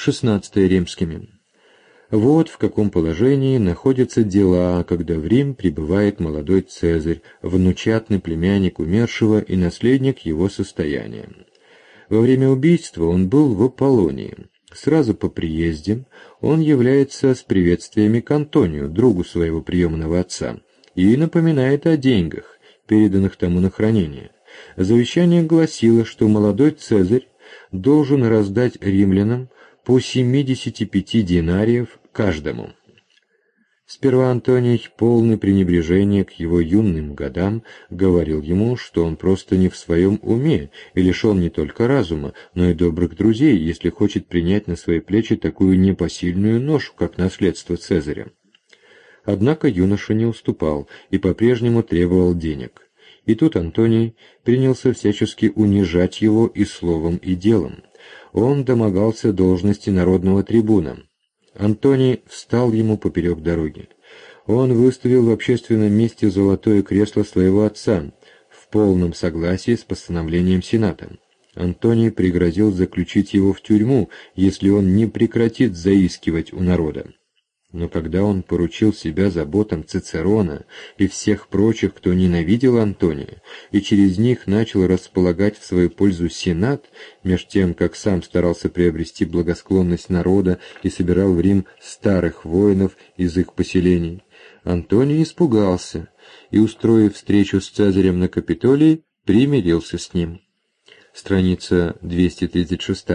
XVI римскими. Вот в каком положении находятся дела, когда в Рим прибывает молодой Цезарь, внучатный племянник умершего и наследник его состояния. Во время убийства он был в Аполлонии. Сразу по приезде он является с приветствиями к Антонию, другу своего приемного отца, и напоминает о деньгах, переданных тому на хранение. Завещание гласило, что молодой Цезарь должен раздать римлянам по 75 динариев каждому. Сперва Антоний, полный пренебрежения к его юным годам, говорил ему, что он просто не в своем уме и лишен не только разума, но и добрых друзей, если хочет принять на свои плечи такую непосильную ношу, как наследство Цезаря. Однако юноша не уступал и по-прежнему требовал денег. И тут Антоний принялся всячески унижать его и словом, и делом. Он домогался должности народного трибуна. Антоний встал ему поперек дороги. Он выставил в общественном месте золотое кресло своего отца в полном согласии с постановлением Сената. Антоний пригрозил заключить его в тюрьму, если он не прекратит заискивать у народа. Но когда он поручил себя заботам Цицерона и всех прочих, кто ненавидел Антония, и через них начал располагать в свою пользу Сенат, меж тем, как сам старался приобрести благосклонность народа и собирал в Рим старых воинов из их поселений, Антоний испугался и, устроив встречу с Цезарем на Капитолии, примирился с ним. Страница 236.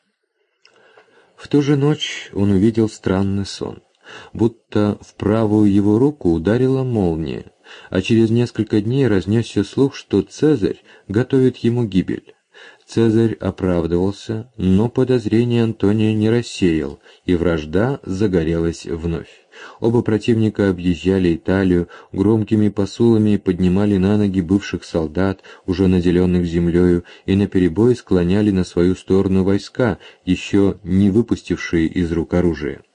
В ту же ночь он увидел странный сон. Будто в правую его руку ударила молния, а через несколько дней разнесся слух, что Цезарь готовит ему гибель. Цезарь оправдывался, но подозрения Антония не рассеял, и вражда загорелась вновь. Оба противника объезжали Италию, громкими посулами поднимали на ноги бывших солдат, уже наделенных землею, и наперебой склоняли на свою сторону войска, еще не выпустившие из рук оружие.